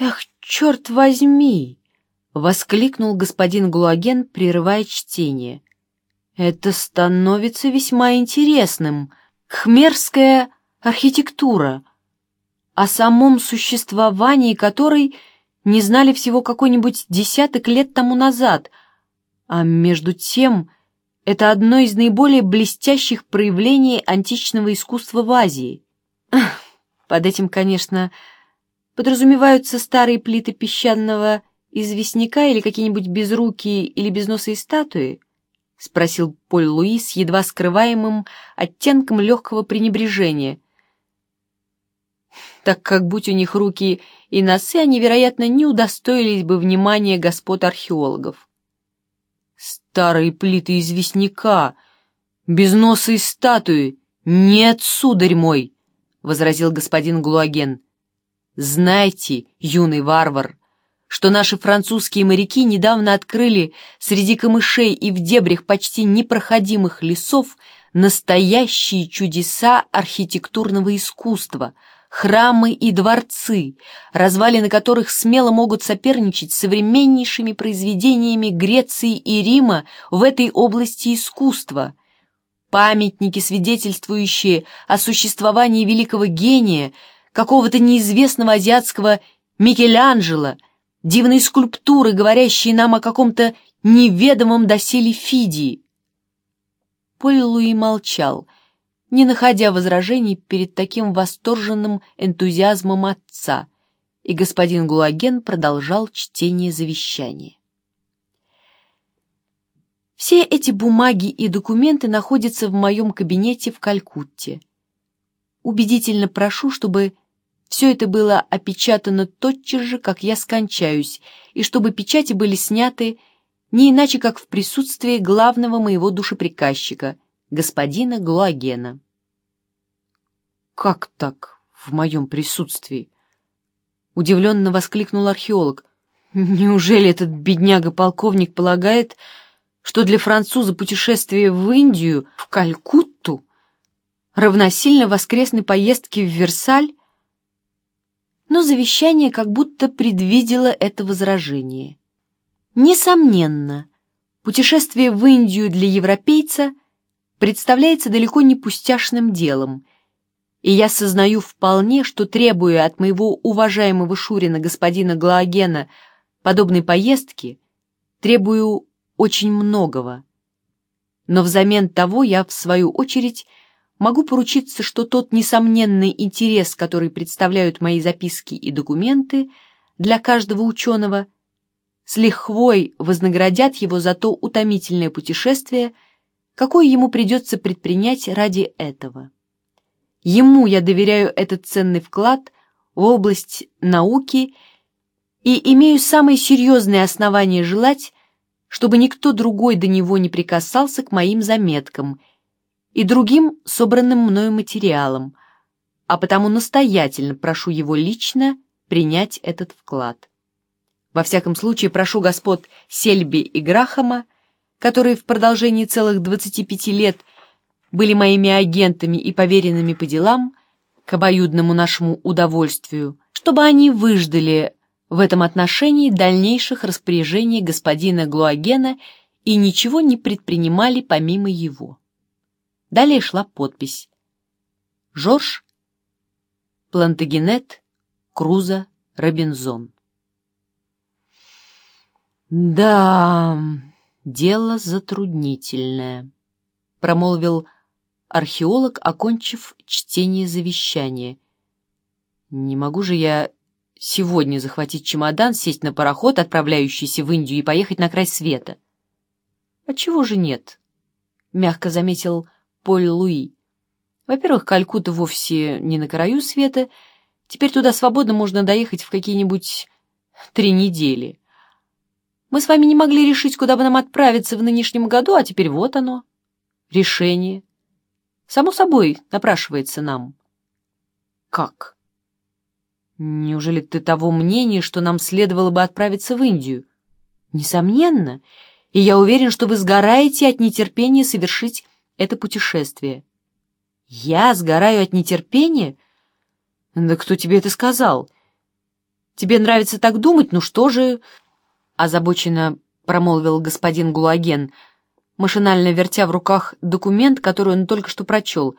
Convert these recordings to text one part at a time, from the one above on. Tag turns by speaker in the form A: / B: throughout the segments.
A: «Эх, черт возьми!» — воскликнул господин Глуаген, прерывая чтение. «Это становится весьма интересным. Кхмерская архитектура, о самом существовании которой не знали всего какой-нибудь десяток лет тому назад, а между тем это одно из наиболее блестящих проявлений античного искусства в Азии. Под этим, конечно, подразумеваются старые плиты песчаного известняка или какие-нибудь безрукие или безносые статуи?» — спросил Поль-Луи с едва скрываемым оттенком легкого пренебрежения. Так как, будь у них руки и носы, они, вероятно, не удостоились бы внимания господ археологов. «Старые плиты известняка, безносые статуи! Нет, сударь мой!» — возразил господин Глуаген. «Знайте, юный варвар, что наши французские моряки недавно открыли среди камышей и в дебрях почти непроходимых лесов настоящие чудеса архитектурного искусства, храмы и дворцы, развалины которых смело могут соперничать с современнейшими произведениями Греции и Рима в этой области искусства. Памятники, свидетельствующие о существовании великого гения, какого-то неизвестного азиатского Микеланджело, дивные скульптуры, говорящие нам о каком-то неведомом доселе Фидии». Поль-Луи молчал, не находя возражений перед таким восторженным энтузиазмом отца, и господин Глуаген продолжал чтение завещания. «Все эти бумаги и документы находятся в моем кабинете в Калькутте. Убедительно прошу, чтобы все это было опечатано тотчас же, как я скончаюсь, и чтобы печати были сняты не иначе, как в присутствии главного моего душеприказчика, господина Глуагена». «Как так, в моем присутствии?» — удивленно воскликнул археолог. «Неужели этот бедняга-полковник полагает, что для француза путешествие в Индию, в Калькутту, равносильно воскресной поездке в Версаль?» Но завещание как будто предвидело это возражение. Несомненно, путешествие в Индию для европейца представляется далеко не пустяшным делом, и я сознаю вполне, что, требуя от моего уважаемого шурина господина Глуагена подобной поездки, требую очень многого. Но взамен того я, в свою очередь, могу поручиться, что тот несомненный интерес, который представляют мои записки и документы для каждого ученого, с лихвой вознаградят его за то утомительное путешествие, какое ему придется предпринять ради этого. Ему я доверяю этот ценный вклад в область науки и имею самые серьезные основания желать, чтобы никто другой до него не прикасался к моим заметкам и другим собранным мною материалам, а потому настоятельно прошу его лично принять этот вклад. Во всяком случае, прошу господ Сельби и Грахама, которые в продолжении целых 25 лет были моими агентами и поверенными по делам, к обоюдному нашему удовольствию, чтобы они выждали в этом отношении дальнейших распоряжений господина Глуагена и ничего не предпринимали помимо его. Далее шла подпись: Жорж Плантагенет Крузо Робинзон. «Да, дело затруднительное», — промолвил археолог, окончив чтение завещания. «Не могу же я сегодня захватить чемодан, сесть на пароход, отправляющийся в Индию, и поехать на край света». «Отчего же нет?» — мягко заметил Поль-Луи. «Во-первых, Калькутта вовсе не на краю света. Теперь туда свободно можно доехать в какие-нибудь 3 недели. Мы с вами не могли решить, куда бы нам отправиться в нынешнем году, а теперь вот оно, решение. Само собой напрашивается нам». «Как? Неужели ты того мнения, что нам следовало бы отправиться в Индию?» «Несомненно, и я уверен, что вы сгораете от нетерпения совершить это путешествие». «Я сгораю от нетерпения? Да кто тебе это сказал?» тебе нравится так думать, ну что же...» — озабоченно промолвил господин Гулаген, машинально вертя в руках документ, который он только что прочел.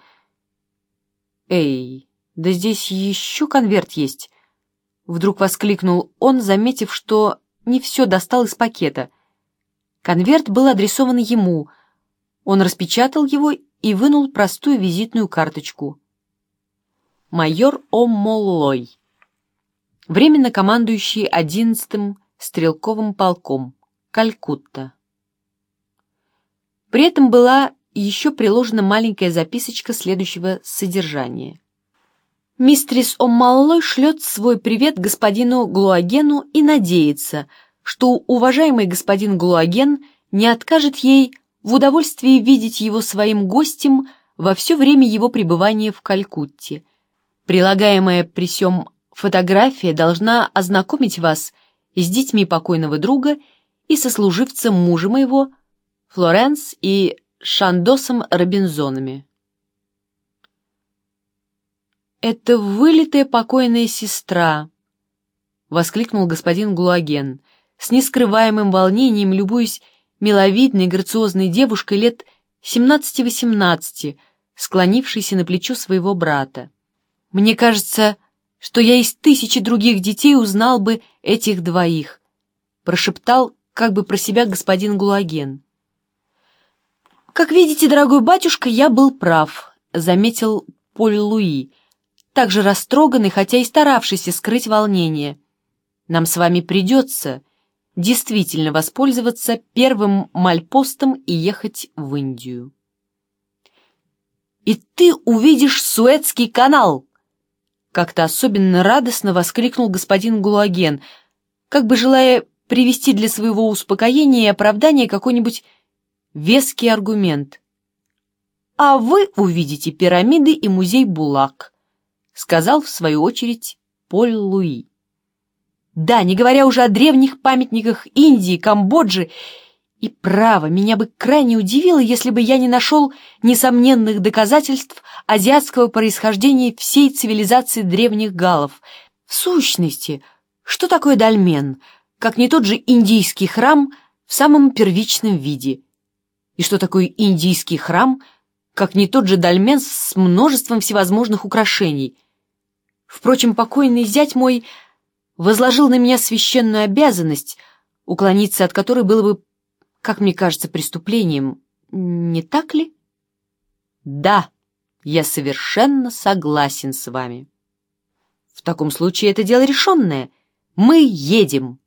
A: «Эй, да здесь еще конверт есть!» — вдруг воскликнул он, заметив, что не все достал из пакета. Конверт был адресован ему. Он распечатал его и вынул простую визитную карточку. Майор Оммоллой, временно командующий 11-м стрелковым полком, Калькутта. При этом была еще приложена маленькая записочка следующего содержания. Мистрис Оммаллой шлет свой привет господину Глуагену и надеется, что уважаемый господин Глуаген не откажет ей в удовольствии видеть его своим гостем во все время его пребывания в Калькутте. Прилагаемая при сём фотография должна ознакомить вас с детьми покойного друга и сослуживцем мужа моего, Флоренс и Шандосом Робинзонами. «Это вылитая покойная сестра!» — воскликнул господин Глуаген, с нескрываемым волнением любуясь миловидной, грациозной девушкой лет 17-18, склонившейся на плечо своего брата. «Мне кажется, что я из 1000 других детей узнал бы этих двоих», — прошептал как бы про себя господин Гулаген. «Как видите, дорогой батюшка, я был прав», — заметил Поль Луи, также растроганный, хотя и старавшийся скрыть волнение. «Нам с вами придется действительно воспользоваться первым мальпостом и ехать в Индию». «И ты увидишь Суэцкий канал!» Как-то особенно радостно воскликнул господин Гулаген, как бы желая привести для своего успокоения и оправдания какой-нибудь веский аргумент. «А вы увидите пирамиды и музей Булак», — сказал в свою очередь Поль Луи. «Да, не говоря уже о древних памятниках Индии, Камбоджи, и право, меня бы крайне удивило, если бы я не нашел несомненных доказательств азиатского происхождения всей цивилизации древних галлов. В сущности, что такое дольмен, как не тот же индийский храм в самом первичном виде? И что такое индийский храм, как не тот же дольмен с множеством всевозможных украшений? Впрочем, покойный зять мой возложил на меня священную обязанность, уклониться от которой было бы, как мне кажется, преступлением, не так ли? Да, я совершенно согласен с вами. В таком случае это дело решенное. Мы едем.